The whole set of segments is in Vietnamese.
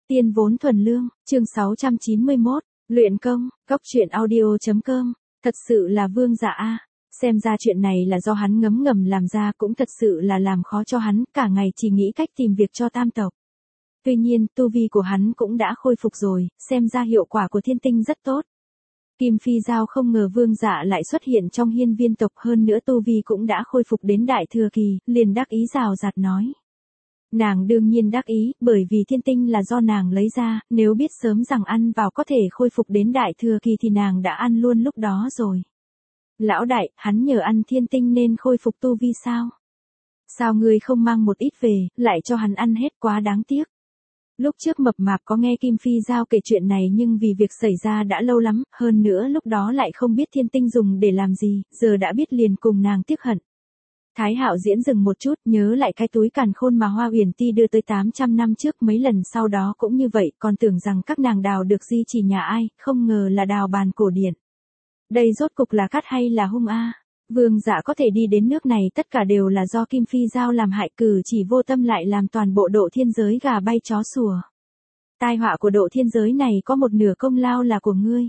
Tiên vốn thuần lương, chương 691, luyện công, cóc truyện audio.com, thật sự là Vương Dạ a. Xem ra chuyện này là do hắn ngấm ngầm làm ra, cũng thật sự là làm khó cho hắn, cả ngày chỉ nghĩ cách tìm việc cho tam tộc. Tuy nhiên, tu vi của hắn cũng đã khôi phục rồi, xem ra hiệu quả của thiên tinh rất tốt. Kim Phi Giao không ngờ Vương Dạ lại xuất hiện trong hiên viên tộc, hơn nữa tu vi cũng đã khôi phục đến đại thừa kỳ, liền đắc ý rào rạt nói. Nàng đương nhiên đắc ý, bởi vì thiên tinh là do nàng lấy ra, nếu biết sớm rằng ăn vào có thể khôi phục đến đại thừa kỳ thì nàng đã ăn luôn lúc đó rồi. Lão đại, hắn nhờ ăn thiên tinh nên khôi phục tu vi sao? Sao ngươi không mang một ít về, lại cho hắn ăn hết, quá đáng tiếc. Lúc trước Mập Mạp có nghe Kim Phi Giao kể chuyện này, nhưng vì việc xảy ra đã lâu lắm, hơn nữa lúc đó lại không biết thiên tinh dùng để làm gì, giờ đã biết liền cùng nàng tiếc hận. Thái Hạo Diễn dừng một chút, nhớ lại cái túi càn khôn mà Hoa Uyển Ti đưa tới 800 năm trước, mấy lần sau đó cũng như vậy, còn tưởng rằng các nàng đào được di chỉ nhà ai, không ngờ là đào bàn cổ điển. Đây rốt cục là cát hay là hung a? Vương Dạ có thể đi đến nước này tất cả đều là do Kim Phi Giao làm hại, cử chỉ vô tâm lại làm toàn bộ độ thiên giới gà bay chó sủa. Tai họa của độ thiên giới này có một nửa công lao là của ngươi.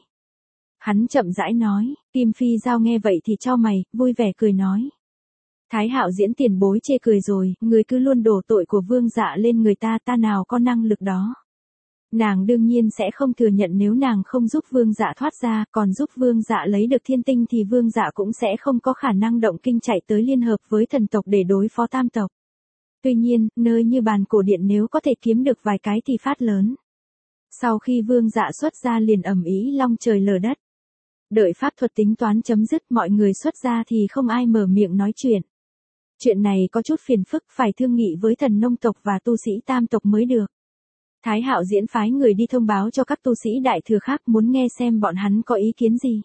Hắn chậm rãi nói. Kim Phi Giao nghe vậy thì chau mày, vui vẻ cười nói. Thái Hạo Diễn tiền bối chê cười rồi, người cứ luôn đổ tội của Vương Dạ lên người ta, ta nào có năng lực đó. Nàng đương nhiên sẽ không thừa nhận nếu nàng không giúp Vương Dạ thoát ra, còn giúp Vương Dạ lấy được thiên tinh thì Vương Dạ cũng sẽ không có khả năng động kinh chạy tới liên hợp với thần tộc để đối phó tam tộc. Tuy nhiên, nơi như bàn cổ điện nếu có thể kiếm được vài cái thì phát lớn. Sau khi Vương Dạ xuất ra liền ầm ĩ long trời lở đất. Đợi pháp thuật tính toán chấm dứt, mọi người xuất ra thì không ai mở miệng nói chuyện. Chuyện này có chút phiền phức, phải thương nghị với thần nông tộc và tu sĩ tam tộc mới được. Thái Hạo Diễn phái người đi thông báo cho các tu sĩ đại thừa khác, muốn nghe xem bọn hắn có ý kiến gì.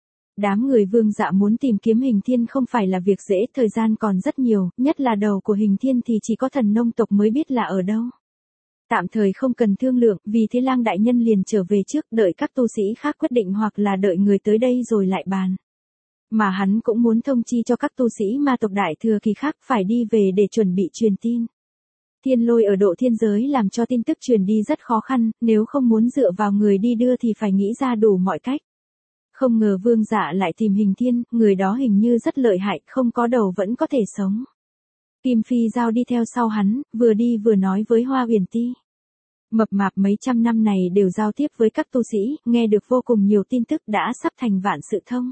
Đám người Vương Dạ muốn tìm kiếm hình thiên không phải là việc dễ, thời gian còn rất nhiều, nhất là đầu của hình thiên thì chỉ có thần nông tộc mới biết là ở đâu. Tạm thời không cần thương lượng, vì thế Lang đại nhân liền trở về trước, đợi các tu sĩ khác quyết định hoặc là đợi người tới đây rồi lại bàn. Mà hắn cũng muốn thông chi cho các tu sĩ ma tộc đại thừa kỳ khác phải đi về để chuẩn bị truyền tin. Thiên Lôi ở độ thiên giới làm cho tin tức truyền đi rất khó khăn, nếu không muốn dựa vào người đi đưa thì phải nghĩ ra đủ mọi cách. Không ngờ Vương Dạ lại tìm hình thiên, người đó hình như rất lợi hại, không có đầu vẫn có thể sống. Kim Phi Giao đi theo sau hắn, vừa đi vừa nói với Hoa Uyển Ti. Mập Mạp mấy trăm năm này đều giao tiếp với các tu sĩ, nghe được vô cùng nhiều tin tức, đã sắp thành vạn sự thông.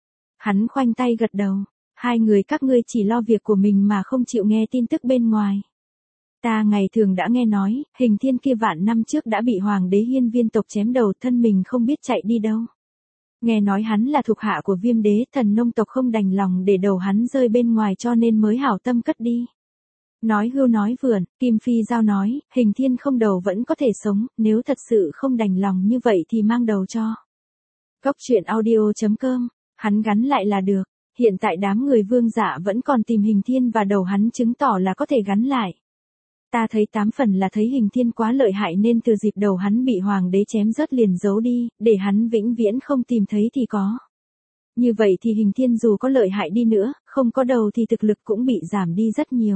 Hắn khoanh tay gật đầu, hai người các ngươi chỉ lo việc của mình mà không chịu nghe tin tức bên ngoài. Ta ngày thường đã nghe nói, hình thiên kia vạn năm trước đã bị hoàng đế hiên viên tộc chém đầu, thân mình không biết chạy đi đâu. Nghe nói hắn là thuộc hạ của Viêm đế, thần nông tộc không đành lòng để đầu hắn rơi bên ngoài cho nên mới hảo tâm cất đi. Nói hưu nói vượn, Kim Phi Giao nói, hình thiên không đầu vẫn có thể sống, nếu thật sự không đành lòng như vậy thì mang đầu cho. Cóc truyện audio.com, hắn gắn lại là được, hiện tại đám người Vương Dạ vẫn còn tìm hình thiên và đầu hắn chứng tỏ là có thể gắn lại. Ta thấy 8 phần là thấy hình thiên quá lợi hại nên từ dịp đầu hắn bị hoàng đế chém rớt liền giấu đi, để hắn vĩnh viễn không tìm thấy thì có. Như vậy thì hình thiên dù có lợi hại đi nữa, không có đầu thì thực lực cũng bị giảm đi rất nhiều.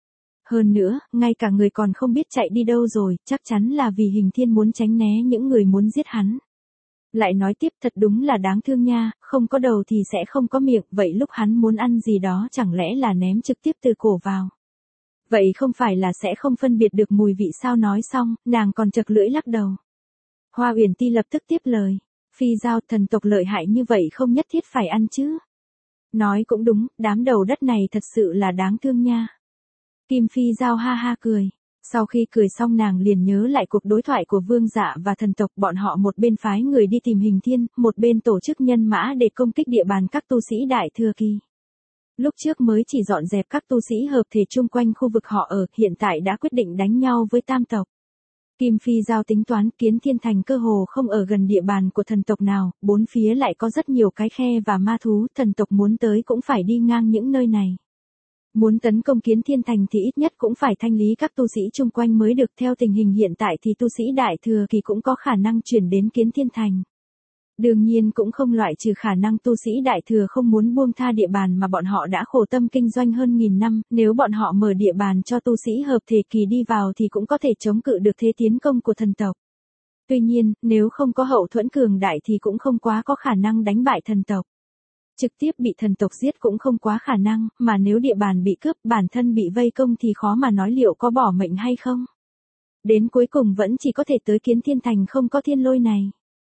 Hơn nữa, ngay cả người còn không biết chạy đi đâu rồi, chắc chắn là vì hình thiên muốn tránh né những người muốn giết hắn. Lại nói tiếp, thật đúng là đáng thương nha, không có đầu thì sẽ không có miệng, vậy lúc hắn muốn ăn gì đó chẳng lẽ là ném trực tiếp từ cổ vào. Vậy không phải là sẽ không phân biệt được mùi vị sao? Nói xong, nàng còn chật lưỡi lắc đầu. Hoa Uyển Ti lập tức tiếp lời. Phi Giao, thần tộc lợi hại như vậy không nhất thiết phải ăn chứ. Nói cũng đúng, đám đầu đất này thật sự là đáng thương nha. Kim Phi Giao ha ha cười. Sau khi cười xong nàng liền nhớ lại cuộc đối thoại của Vương Dạ và thần tộc, bọn họ một bên phái người đi tìm hình thiên, một bên tổ chức nhân mã để công kích địa bàn các tu sĩ đại thừa kỳ. Lúc trước mới chỉ dọn dẹp các tu sĩ hợp thể chung quanh khu vực họ ở, hiện tại đã quyết định đánh nhau với tam tộc. Kim Phi Giao tính toán, Kiến Thiên Thành cơ hồ không ở gần địa bàn của thần tộc nào, bốn phía lại có rất nhiều cái khe và ma thú, thần tộc muốn tới cũng phải đi ngang những nơi này. Muốn tấn công Kiến Thiên Thành thì ít nhất cũng phải thanh lý các tu sĩ chung quanh mới được, theo tình hình hiện tại thì tu sĩ đại thừa kỳ cũng có khả năng chuyển đến Kiến Thiên Thành. Đương nhiên cũng không loại trừ khả năng tu sĩ đại thừa không muốn buông tha địa bàn mà bọn họ đã khổ tâm kinh doanh hơn 1000 năm, nếu bọn họ mở địa bàn cho tu sĩ hợp thể kỳ đi vào thì cũng có thể chống cự được thế tiến công của thần tộc. Tuy nhiên, nếu không có hậu thuẫn cường đại thì cũng không quá có khả năng đánh bại thần tộc. Trực tiếp bị thần tộc giết cũng không quá khả năng, mà nếu địa bàn bị cướp, bản thân bị vây công thì khó mà nói liệu có bỏ mệnh hay không. Đến cuối cùng vẫn chỉ có thể tới Kiến Thiên Thành không có thiên lôi này.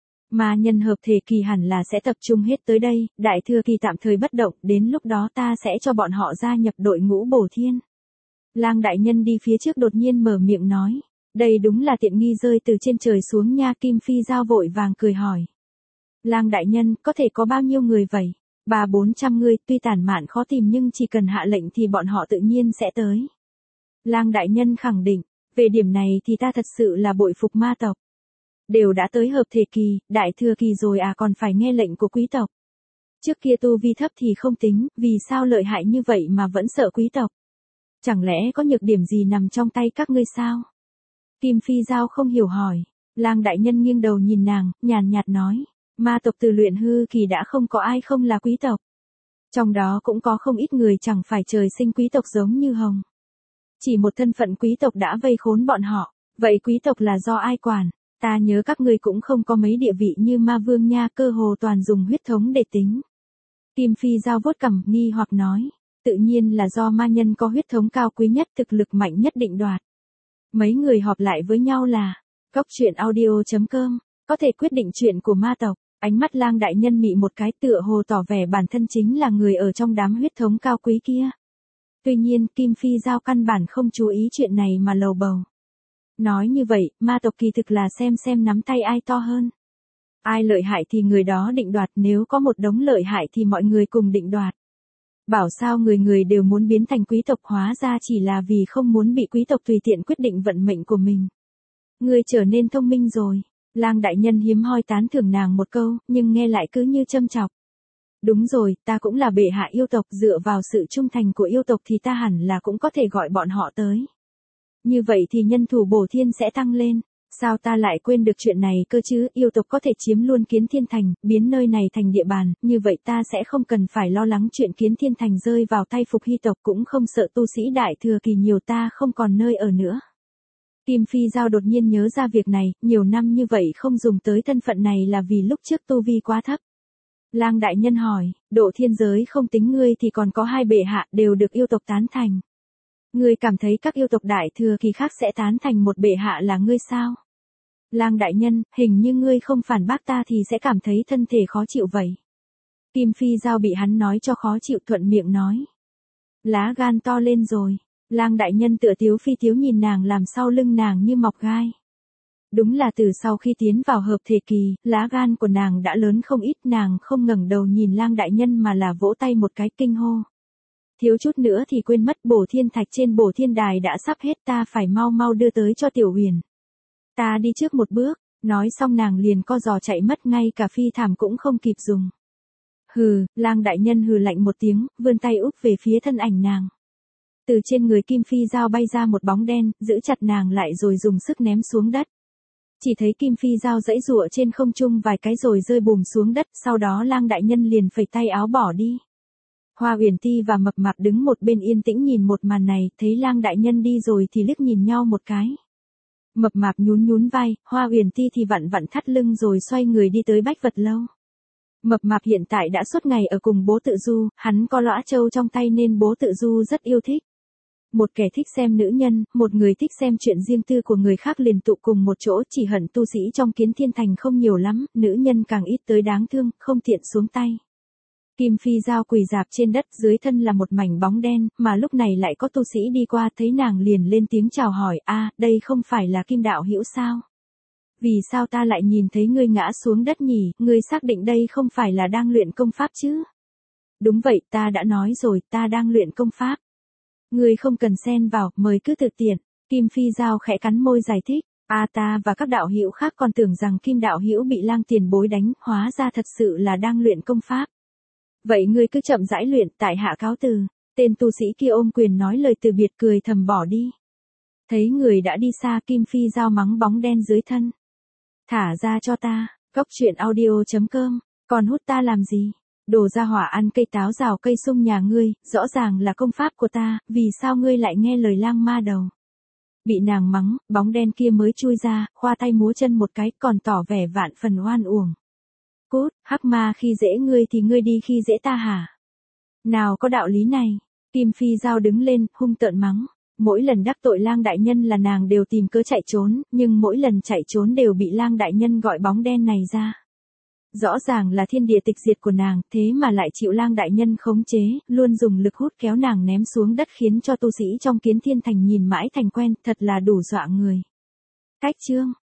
Mà nhân hợp thể kỳ hẳn là sẽ tập trung hết tới đây, đại thừa kỳ tạm thời bất động, đến lúc đó ta sẽ cho bọn họ gia nhập đội ngũ bổ thiên. Lang đại nhân đi phía trước đột nhiên mở miệng nói, đây đúng là tiện nghi rơi từ trên trời xuống nha. Kim Phi Giao vội vàng cười hỏi. Lang đại nhân, có thể có bao nhiêu người vậy? 300-400 người, tuy tản mạn khó tìm nhưng chỉ cần hạ lệnh thì bọn họ tự nhiên sẽ tới. Lang đại nhân khẳng định, về điểm này thì ta thật sự là bội phục ma tộc. Đều đã tới hợp thể kỳ, đại thừa kỳ rồi à, còn phải nghe lệnh của quý tộc. Trước kia tu vi thấp thì không tính, vì sao lợi hại như vậy mà vẫn sợ quý tộc? Chẳng lẽ có nhược điểm gì nằm trong tay các ngươi sao? Kim Phi Giao không hiểu hỏi. Lang đại nhân nghiêng đầu nhìn nàng, nhàn nhạt nói, ma tộc từ luyện hư kỳ đã không có ai không là quý tộc. Trong đó cũng có không ít người chẳng phải trời sinh quý tộc giống như Hồng. Chỉ một thân phận quý tộc đã vây khốn bọn họ, vậy quý tộc là do ai quản? Ta nhớ các ngươi cũng không có mấy địa vị như ma vương nha, cơ hồ toàn dùng huyết thống để tính. Kim Phi Giao vuốt cằm nghi hoặc nói, tự nhiên là do ma nhân có huyết thống cao quý nhất, thực lực mạnh nhất định đoạt. Mấy người họp lại với nhau là, coctruyện.audio.com, có thể quyết định chuyện của ma tộc. Ánh mắt Lang đại nhân mị một cái, tựa hồ tỏ vẻ bản thân chính là người ở trong đám huyết thống cao quý kia. Tuy nhiên, Kim Phi Giao căn bản không chú ý chuyện này mà lầu bầu. Nói như vậy, ma tộc kỳ thực là xem nắm tay ai to hơn. Ai lợi hại thì người đó định đoạt, nếu có một đống lợi hại thì mọi người cùng định đoạt. Bảo sao người người đều muốn biến thành quý tộc, hóa ra chỉ là vì không muốn bị quý tộc tùy tiện quyết định vận mệnh của mình. Ngươi trở nên thông minh rồi. Lang đại nhân hiếm hoi tán thưởng nàng một câu, nhưng nghe lại cứ như châm chọc. Đúng rồi, ta cũng là bệ hạ yêu tộc, dựa vào sự trung thành của yêu tộc thì ta hẳn là cũng có thể gọi bọn họ tới. Như vậy thì nhân thủ bổ thiên sẽ tăng lên. Sao ta lại quên được chuyện này cơ chứ, yêu tộc có thể chiếm luôn Kiến Thiên Thành, biến nơi này thành địa bàn, như vậy ta sẽ không cần phải lo lắng chuyện Kiến Thiên Thành rơi vào tay Phục Hy tộc, cũng không sợ tu sĩ đại thừa kỳ nhiều ta không còn nơi ở nữa. Kim Phi Giao đột nhiên nhớ ra việc này, nhiều năm như vậy không dùng tới thân phận này là vì lúc trước tu vi quá thấp. Lang đại nhân hỏi, độ thiên giới không tính ngươi thì còn có 2 bệ hạ đều được yêu tộc tán thành. Ngươi cảm thấy các yêu tộc đại thừa kỳ khác sẽ tán thành một bệ hạ là ngươi sao? Lang đại nhân, hình như ngươi không phản bác ta thì sẽ cảm thấy thân thể khó chịu vậy. Kim Phi Giao bị hắn nói cho khó chịu, thuận miệng nói. Lá gan to lên rồi. Lang đại nhân tựa tiếu phi tiếu nhìn nàng, làm sau lưng nàng như mọc gai. Đúng là từ sau khi tiến vào hợp thể kỳ, lá gan của nàng đã lớn không ít, nàng không ngẩng đầu nhìn Lang đại nhân mà là vỗ tay một cái kinh hô. Thiếu chút nữa thì quên mất, bổ thiên thạch trên bổ thiên đài đã sắp hết, ta phải mau mau đưa tới cho Tiểu Huyền. Ta đi trước một bước, nói xong nàng liền co giò chạy mất, ngay cả phi thảm cũng không kịp dùng. Hừ, Lang đại nhân hừ lạnh một tiếng, vươn tay úp về phía thân ảnh nàng. Từ trên người Kim Phi Giao bay ra một bóng đen, giữ chặt nàng lại rồi dùng sức ném xuống đất. Chỉ thấy Kim Phi Giao giãy giụa trên không trung vài cái rồi rơi bùm xuống đất, sau đó Lang đại nhân liền phẩy tay áo bỏ đi. Hoa Uyển Ti và Mập Mạp đứng một bên yên tĩnh nhìn một màn này, thấy Lang đại nhân đi rồi thì liếc nhìn nhau một cái. Mập Mạp nhún vai, Hoa Uyển Ti thì vặn thắt lưng rồi xoay người đi tới Bách Vật Lâu. Mập Mạp hiện tại đã suốt ngày ở cùng bố Tự Du, hắn có lõa châu trong tay nên bố Tự Du rất yêu thích. Một kẻ thích xem nữ nhân, một người thích xem chuyện riêng tư của người khác liền tụ cùng một chỗ, chỉ hận tu sĩ trong Kiến Thiên Thành không nhiều lắm, nữ nhân càng ít tới đáng thương, không tiện xuống tay. Kim Phi Giao quỳ rạp trên đất, dưới thân là một mảnh bóng đen, mà lúc này lại có tu sĩ đi qua, thấy nàng liền lên tiếng chào hỏi, a, đây không phải là Kim đạo hữu sao? Vì sao ta lại nhìn thấy ngươi ngã xuống đất nhỉ, ngươi xác định đây không phải là đang luyện công pháp chứ? Đúng vậy, ta đã nói rồi, ta đang luyện công pháp. Ngươi không cần xen vào, mời cứ thực tiện. Kim Phi Giao khẽ cắn môi giải thích, ta và các đạo hữu khác còn tưởng rằng Kim đạo hữu bị Lang tiền bối đánh, hóa ra thật sự là đang luyện công pháp. Vậy ngươi cứ chậm rãi luyện, tại hạ cáo từ. Tên tu sĩ kia ôm quyền nói lời từ biệt, cười thầm bỏ đi. Thấy người đã đi xa, Kim Phi Giao mắng bóng đen dưới thân. Thả ra cho ta. Cốc truyện audio.com, còn hút ta làm gì? Đồ ra hỏa ăn cây táo rào cây sung nhà ngươi, rõ ràng là công pháp của ta, vì sao ngươi lại nghe lời lang ma đầu? Bị nàng mắng, bóng đen kia mới chui ra, khoa tay múa chân một cái, còn tỏ vẻ vạn phần oan uổng. Cút, hắc ma khi dễ ngươi thì ngươi đi khi dễ ta hả? Nào có đạo lý này. Kim Phi Giao đứng lên, hung tợn mắng. Mỗi lần đắc tội lang đại nhân là nàng đều tìm cớ chạy trốn, nhưng mỗi lần chạy trốn đều bị lang đại nhân gọi bóng đen này ra. Rõ ràng là thiên địa tịch diệt của nàng, thế mà lại chịu lang đại nhân khống chế, luôn dùng lực hút kéo nàng ném xuống đất khiến cho tu sĩ trong Kiến Thiên Thành nhìn mãi thành quen, thật là đủ dọa người. Cách chương